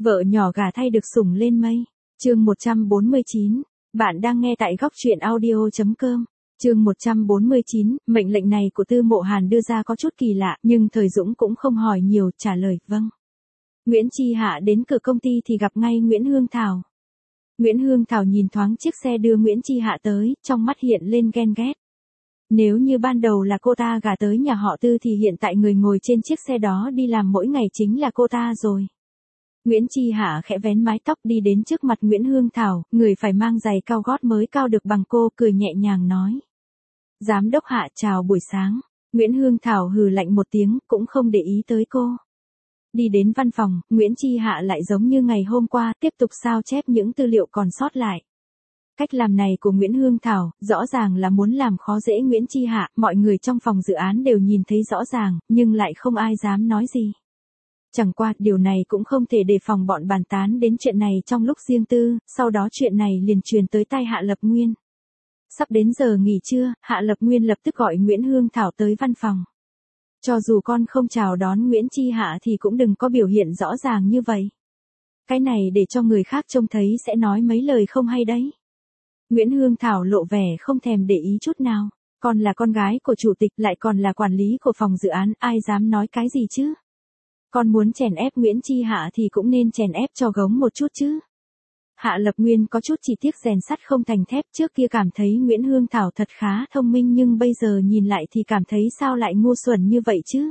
Vợ nhỏ gả thay được sủng lên mây. Chương 149. Bạn đang nghe tại góc truyện audio.com. Chương 149, mệnh lệnh này của Tư Mộ Hàn đưa ra có chút kỳ lạ, nhưng Thời Dũng cũng không hỏi nhiều, trả lời, vâng. Nguyễn Chi Hạ đến cửa công ty thì gặp ngay Nguyễn Hương Thảo. Nguyễn Hương Thảo nhìn thoáng chiếc xe đưa Nguyễn Chi Hạ tới, trong mắt hiện lên ghen ghét. Nếu như ban đầu là cô ta gả tới nhà họ Tư thì hiện tại người ngồi trên chiếc xe đó đi làm mỗi ngày chính là cô ta rồi. Nguyễn Chi Hạ khẽ vén mái tóc đi đến trước mặt Nguyễn Hương Thảo, người phải mang giày cao gót mới cao được bằng cô, cười nhẹ nhàng nói. Giám đốc Hạ chào buổi sáng. Nguyễn Hương Thảo hừ lạnh một tiếng, cũng không để ý tới cô. Đi đến văn phòng, Nguyễn Chi Hạ lại giống như ngày hôm qua, tiếp tục sao chép những tư liệu còn sót lại. Cách làm này của Nguyễn Hương Thảo, rõ ràng là muốn làm khó dễ Nguyễn Chi Hạ, mọi người trong phòng dự án đều nhìn thấy rõ ràng, nhưng lại không ai dám nói gì. Chẳng qua, điều này cũng không thể đề phòng bọn bàn tán đến chuyện này trong lúc riêng tư, sau đó chuyện này liền truyền tới tai Hạ Lập Nguyên. Sắp đến giờ nghỉ trưa, Hạ Lập Nguyên lập tức gọi Nguyễn Hương Thảo tới văn phòng. Cho dù con không chào đón Nguyễn Chi Hạ thì cũng đừng có biểu hiện rõ ràng như vậy. Cái này để cho người khác trông thấy sẽ nói mấy lời không hay đấy. Nguyễn Hương Thảo lộ vẻ không thèm để ý chút nào. Con là con gái của chủ tịch lại còn là quản lý của phòng dự án, ai dám nói cái gì chứ? Con muốn chèn ép Nguyễn Chi Hạ thì cũng nên chèn ép cho gống một chút chứ. Hạ Lập Nguyên có chút chỉ tiếc rèn sắt không thành thép, trước kia cảm thấy Nguyễn Hương Thảo thật khá thông minh nhưng bây giờ nhìn lại thì cảm thấy sao lại ngu xuẩn như vậy chứ.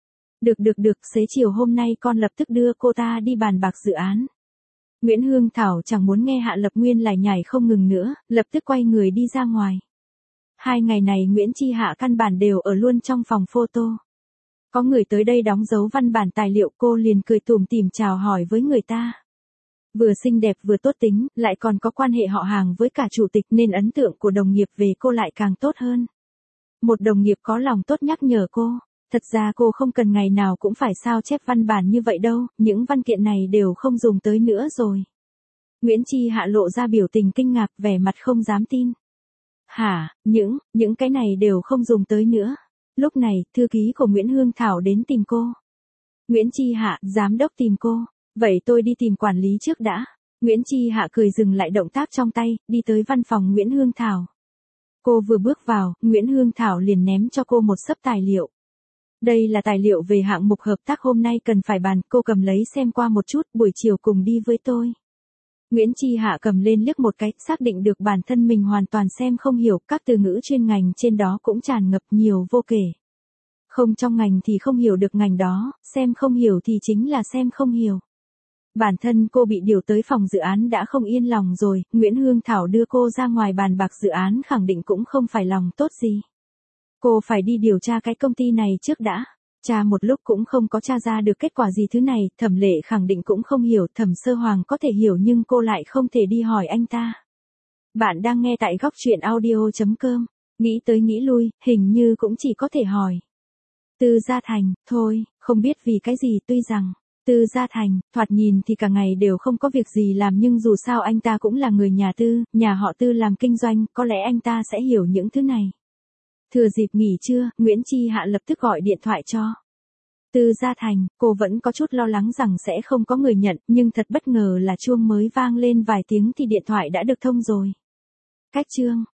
Được, xế chiều hôm nay con lập tức đưa cô ta đi bàn bạc dự án. Nguyễn Hương Thảo chẳng muốn nghe Hạ Lập Nguyên lải nhải không ngừng nữa, lập tức quay người đi ra ngoài. 2 ngày này Nguyễn Chi Hạ căn bản đều ở luôn trong phòng photo. Có người tới đây đóng dấu văn bản tài liệu, cô liền cười tủm tỉm chào hỏi với người ta. Vừa xinh đẹp vừa tốt tính, lại còn có quan hệ họ hàng với cả chủ tịch nên ấn tượng của đồng nghiệp về cô lại càng tốt hơn. Một đồng nghiệp có lòng tốt nhắc nhở cô, thật ra cô không cần ngày nào cũng phải sao chép văn bản như vậy đâu, những văn kiện này đều không dùng tới nữa rồi. Nguyễn Chi Hạ lộ ra biểu tình kinh ngạc, vẻ mặt không dám tin. Hả, những cái này đều không dùng tới nữa. Lúc này, thư ký của Nguyễn Hương Thảo đến tìm cô. Nguyễn Chi Hạ, giám đốc tìm cô. Vậy tôi đi tìm quản lý trước đã. Nguyễn Chi Hạ cười dừng lại động tác trong tay, đi tới văn phòng Nguyễn Hương Thảo. Cô vừa bước vào, Nguyễn Hương Thảo liền ném cho cô một xấp tài liệu. Đây là tài liệu về hạng mục hợp tác hôm nay cần phải bàn, cô cầm lấy xem qua một chút, buổi chiều cùng đi với tôi. Nguyễn Chi Hạ cầm lên liếc một cái, xác định được bản thân mình hoàn toàn xem không hiểu, các từ ngữ chuyên ngành trên đó cũng tràn ngập nhiều vô kể. Không trong ngành thì không hiểu được ngành đó, xem không hiểu thì chính là xem không hiểu. Bản thân cô bị điều tới phòng dự án đã không yên lòng rồi, Nguyễn Hương Thảo đưa cô ra ngoài bàn bạc dự án khẳng định cũng không phải lòng tốt gì. Cô phải đi điều tra cái công ty này trước đã. Tra một lúc cũng không có tra ra được kết quả gì thứ này, Thẩm Lệ khẳng định cũng không hiểu, Thẩm Sơ Hoàng có thể hiểu nhưng cô lại không thể đi hỏi anh ta. Bạn đang nghe tại góc truyện audio.com, nghĩ tới nghĩ lui, hình như cũng chỉ có thể hỏi. Tư Gia Thành, thôi, không biết vì cái gì, tuy rằng Tư Gia Thành, thoạt nhìn thì cả ngày đều không có việc gì làm nhưng dù sao anh ta cũng là người nhà Tư, nhà họ Tư làm kinh doanh, có lẽ anh ta sẽ hiểu những thứ này. Thừa dịp nghỉ trưa, Nguyễn Chi Hạ lập tức gọi điện thoại cho Tư Gia Thành, cô vẫn có chút lo lắng rằng sẽ không có người nhận, nhưng thật bất ngờ là chuông mới vang lên vài tiếng thì điện thoại đã được thông rồi. Cách chương